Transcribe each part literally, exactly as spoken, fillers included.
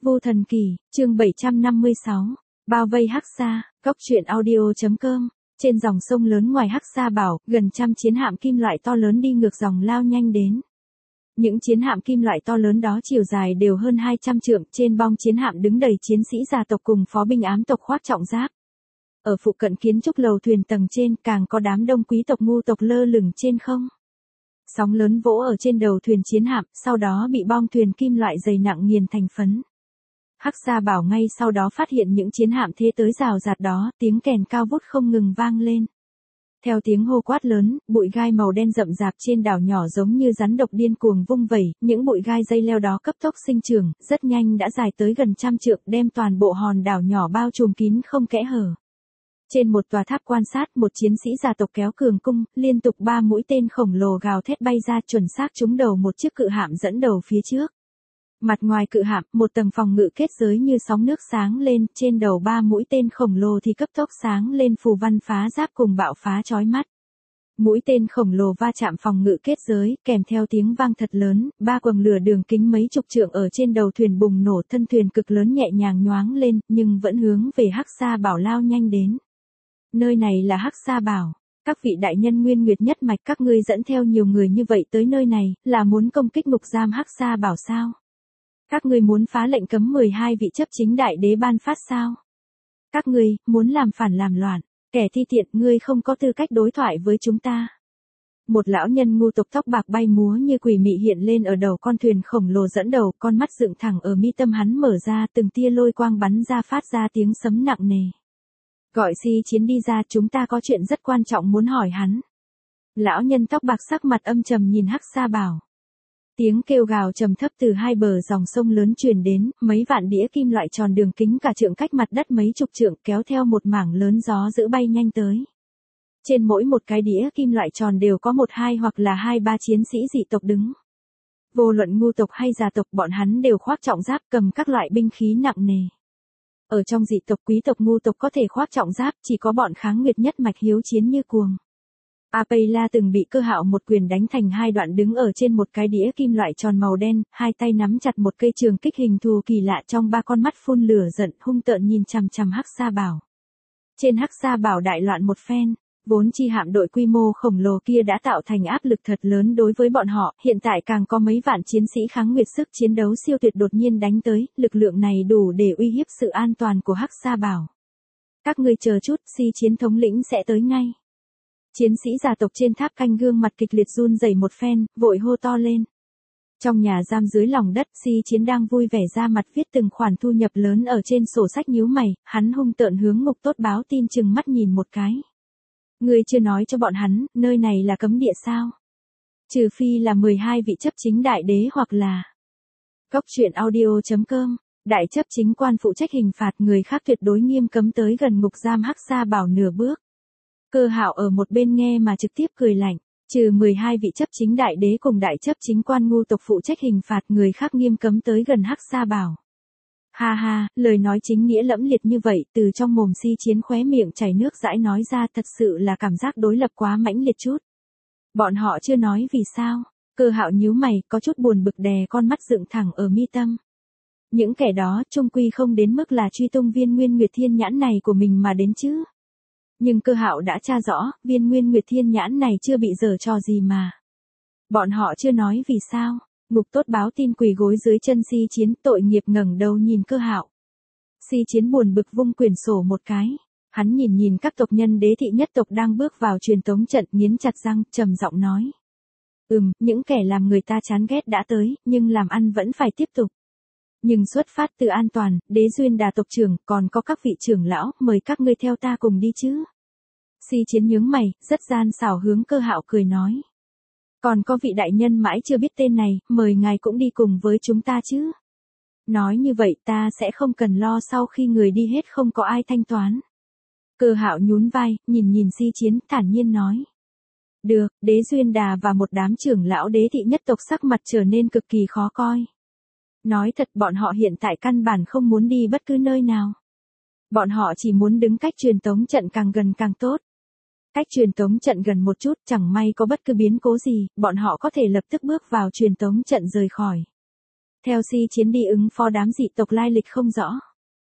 Vu Thần Kỳ, chương bảy trăm năm mươi sáu, bao vây Hắc Sa, Cốc truyện audio.com. Trên dòng sông lớn ngoài Hắc Sa Bảo, gần trăm chiến hạm kim loại to lớn đi ngược dòng lao nhanh đến. Những chiến hạm kim loại to lớn đó chiều dài đều hơn hai trăm trượng, trên bong chiến hạm đứng đầy chiến sĩ gia tộc cùng phó binh ám tộc khoác trọng giáp. Ở phụ cận kiến trúc lầu thuyền tầng trên càng có đám đông quý tộc ngu tộc lơ lửng trên không. Sóng lớn vỗ ở trên đầu thuyền chiến hạm, sau đó bị bong thuyền kim loại dày nặng nghiền thành phấn. Hắc Sa Bảo ngay sau đó phát hiện những chiến hạm thế tới rào rạt đó, tiếng kèn cao vút không ngừng vang lên. Theo tiếng hô quát lớn, bụi gai màu đen rậm rạp trên đảo nhỏ giống như rắn độc điên cuồng vung vẩy, những bụi gai dây leo đó cấp tốc sinh trưởng, rất nhanh đã dài tới gần trăm trượng, đem toàn bộ hòn đảo nhỏ bao trùm kín không kẽ hở. Trên một tòa tháp quan sát, một chiến sĩ gia tộc kéo cường cung, liên tục ba mũi tên khổng lồ gào thét bay ra, chuẩn xác trúng đầu một chiếc cự hạm dẫn đầu phía trước. Mặt ngoài cự hạm, một tầng phòng ngự kết giới như sóng nước sáng lên, trên đầu ba mũi tên khổng lồ thì cấp tốc sáng lên phù văn phá giáp cùng bạo phá chói mắt. Mũi tên khổng lồ va chạm phòng ngự kết giới, kèm theo tiếng vang thật lớn, ba quầng lửa đường kính mấy chục trượng ở trên đầu thuyền bùng nổ, thân thuyền cực lớn nhẹ nhàng nhoáng lên, nhưng vẫn hướng về Hắc Sa Bảo lao nhanh đến. Nơi này là Hắc Sa Bảo. Các vị đại nhân Nguyên Nguyệt nhất mạch, các ngươi dẫn theo nhiều người như vậy tới nơi này, là muốn công kích ngục giam Hắc Sa Bảo sao? Các ngươi muốn phá lệnh cấm mười hai vị chấp chính đại đế ban phát sao? Các ngươi, muốn làm phản làm loạn, kẻ thi tiện, ngươi không có tư cách đối thoại với chúng ta. Một lão nhân ngu tộc tóc bạc bay múa như quỷ mị hiện lên ở đầu con thuyền khổng lồ dẫn đầu, con mắt dựng thẳng ở mi tâm hắn mở ra, từng tia lôi quang bắn ra phát ra tiếng sấm nặng nề. Gọi Si Chiến đi ra, chúng ta có chuyện rất quan trọng muốn hỏi hắn. Lão nhân tóc bạc sắc mặt âm trầm nhìn Hắc Sa Bảo. Tiếng kêu gào trầm thấp từ hai bờ dòng sông lớn truyền đến, mấy vạn đĩa kim loại tròn đường kính cả trượng cách mặt đất mấy chục trượng kéo theo một mảng lớn gió dữ bay nhanh tới. Trên mỗi một cái đĩa kim loại tròn đều có một hai hoặc là hai ba chiến sĩ dị tộc đứng. Vô luận ngu tộc hay gia tộc, bọn hắn đều khoác trọng giáp, cầm các loại binh khí nặng nề. Ở trong dị tộc, quý tộc ngu tộc có thể khoác trọng giáp, chỉ có bọn Kháng Nguyệt nhất mạch hiếu chiến như cuồng. Apeyla từng bị Cơ Hạo một quyền đánh thành hai đoạn, đứng ở trên một cái đĩa kim loại tròn màu đen, hai tay nắm chặt một cây trường kích hình thù kỳ lạ, trong ba con mắt phun lửa giận, hung tợn nhìn chằm chằm Hắc Sa Bảo. Trên Hắc Sa Bảo đại loạn một phen, vốn chi hạm đội quy mô khổng lồ kia đã tạo thành áp lực thật lớn đối với bọn họ, hiện tại càng có mấy vạn chiến sĩ Kháng Nguyệt sức chiến đấu siêu tuyệt đột nhiên đánh tới, lực lượng này đủ để uy hiếp sự an toàn của Hắc Sa Bảo. Các ngươi chờ chút, Si Chiến thống lĩnh sẽ tới ngay. Chiến sĩ gia tộc trên tháp canh gương mặt kịch liệt run rẩy một phen, vội hô to lên. Trong nhà giam dưới lòng đất, Si Chiến đang vui vẻ ra mặt viết từng khoản thu nhập lớn ở trên sổ sách, nhíu mày, hắn hung tợn hướng Ngục Tốt báo tin chừng mắt nhìn một cái. Ngươi chưa nói cho bọn hắn, nơi này là cấm địa sao? Trừ phi là mười hai vị chấp chính đại đế hoặc là... Cốc truyện audio.com, đại chấp chính quan phụ trách hình phạt người khác tuyệt đối nghiêm cấm tới gần ngục giam Hắc Sa Bảo nửa bước. Cơ Hạo ở một bên nghe mà trực tiếp cười lạnh, trừ mười hai vị chấp chính đại đế cùng đại chấp chính quan ngu tộc phụ trách hình phạt người khác nghiêm cấm tới gần Hắc Sa Bảo. Ha ha, lời nói chính nghĩa lẫm liệt như vậy, từ trong mồm Si Chiến khóe miệng chảy nước dãi nói ra, thật sự là cảm giác đối lập quá mãnh liệt chút. Bọn họ chưa nói vì sao? Cơ Hạo nhíu mày, có chút buồn bực đè con mắt dựng thẳng ở mi tâm. Những kẻ đó chung quy không đến mức là truy tung viên Nguyên Nguyệt Thiên Nhãn này của mình mà đến chứ. Nhưng Cơ Hạo đã tra rõ, viên Nguyên Nguyệt Thiên Nhãn này chưa bị giở trò gì mà. Bọn họ chưa nói vì sao. Ngục Tốt báo tin quỳ gối dưới chân Si Chiến, tội nghiệp ngẩng đầu nhìn Cơ Hạo. Si Chiến buồn bực vung quyển sổ một cái. Hắn nhìn nhìn các tộc nhân đế thị nhất tộc đang bước vào truyền tống trận, nghiến chặt răng, trầm giọng nói. Ừm, những kẻ làm người ta chán ghét đã tới, nhưng làm ăn vẫn phải tiếp tục. Nhưng xuất phát từ an toàn, Đế Duyên Đà tộc trưởng, còn có các vị trưởng lão, mời các ngươi theo ta cùng đi chứ. Si Chiến nhướng mày, rất gian xảo hướng Cơ Hạo cười nói. Còn có vị đại nhân mãi chưa biết tên này, mời ngài cũng đi cùng với chúng ta chứ. Nói như vậy ta sẽ không cần lo sau khi người đi hết không có ai thanh toán. Cơ Hạo nhún vai, nhìn nhìn Si Chiến, thản nhiên nói. Được, Đế Duyên Đà và một đám trưởng lão đế thị nhất tộc sắc mặt trở nên cực kỳ khó coi. Nói thật, bọn họ hiện tại căn bản không muốn đi bất cứ nơi nào. Bọn họ chỉ muốn đứng cách truyền tống trận càng gần càng tốt. Cách truyền tống trận gần một chút, chẳng may có bất cứ biến cố gì, bọn họ có thể lập tức bước vào truyền tống trận rời khỏi. Theo Si Chiến đi ứng phó đám dị tộc lai lịch không rõ.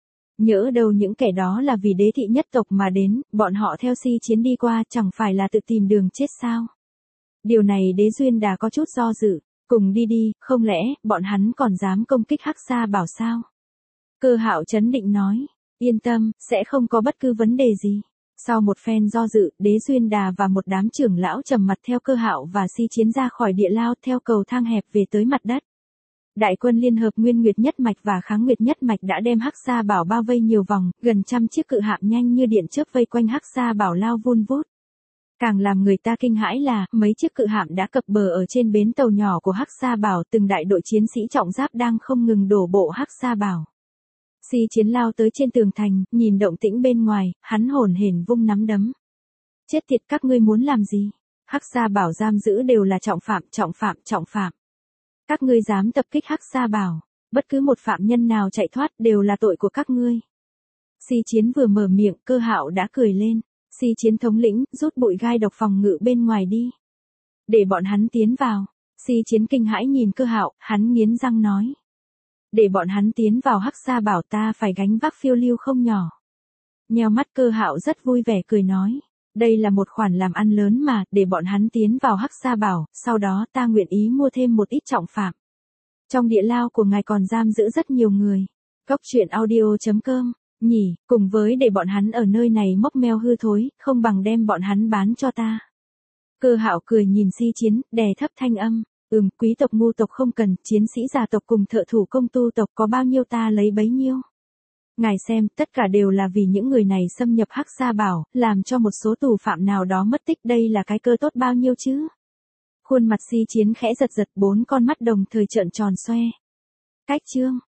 Nhỡ đâu những kẻ đó là vì đế thị nhất tộc mà đến, bọn họ theo Si Chiến đi qua chẳng phải là tự tìm đường chết sao. Điều này Đế Duyên Đà có chút do dự, cùng đi đi, không lẽ, bọn hắn còn dám công kích Hắc Sa Bảo sao? Cơ Hạo trấn định nói, yên tâm, sẽ không có bất cứ vấn đề gì. Sau một phen do dự, Đế Duyên Đà và một đám trưởng lão trầm mặt theo Cơ Hạo và Si Chiến ra khỏi địa lao theo cầu thang hẹp về tới mặt đất. Đại quân liên hợp Nguyên Nguyệt Nhất Mạch và Kháng Nguyệt Nhất Mạch đã đem Hắc Sa Bảo bao vây nhiều vòng, gần trăm chiếc cự hạm nhanh như điện chớp vây quanh Hắc Sa Bảo lao vun vút. Càng làm người ta kinh hãi là, mấy chiếc cự hạm đã cập bờ ở trên bến tàu nhỏ của Hắc Sa Bảo, từng đại đội chiến sĩ trọng giáp đang không ngừng đổ bộ Hắc Sa Bảo. Si Chiến lao tới trên tường thành, nhìn động tĩnh bên ngoài, hắn hổn hển vung nắm đấm. Chết tiệt, các ngươi muốn làm gì? Hắc Sa Bảo giam giữ đều là trọng phạm, trọng phạm, trọng phạm. Các ngươi dám tập kích Hắc Sa Bảo, bất cứ một phạm nhân nào chạy thoát đều là tội của các ngươi. Si Chiến vừa mở miệng, Cơ Hạo đã cười lên. Si Chiến thống lĩnh, rút bụi gai độc phòng ngự bên ngoài đi. Để bọn hắn tiến vào. Si Chiến kinh hãi nhìn Cơ Hạo, hắn nghiến răng nói. Để bọn hắn tiến vào Hắc Sa Bảo ta phải gánh vác phiêu lưu không nhỏ. Nheo mắt Cơ Hạo rất vui vẻ cười nói. Đây là một khoản làm ăn lớn mà, để bọn hắn tiến vào Hắc Sa Bảo, sau đó ta nguyện ý mua thêm một ít trọng phạm. Trong địa lao của ngài còn giam giữ rất nhiều người. Góc truyện audio chấm com, nhỉ, cùng với để bọn hắn ở nơi này mốc meo hư thối, không bằng đem bọn hắn bán cho ta. Cơ Hạo cười nhìn Si Chiến, đè thấp thanh âm. Ừm, quý tộc ngu tộc không cần, chiến sĩ già tộc cùng thợ thủ công tu tộc có bao nhiêu ta lấy bấy nhiêu. Ngài xem, tất cả đều là vì những người này xâm nhập Hắc Sa Bảo, làm cho một số tù phạm nào đó mất tích, đây là cái cơ tốt bao nhiêu chứ. Khuôn mặt Si Chiến khẽ giật giật, bốn con mắt đồng thời trợn tròn xoe. Cách chương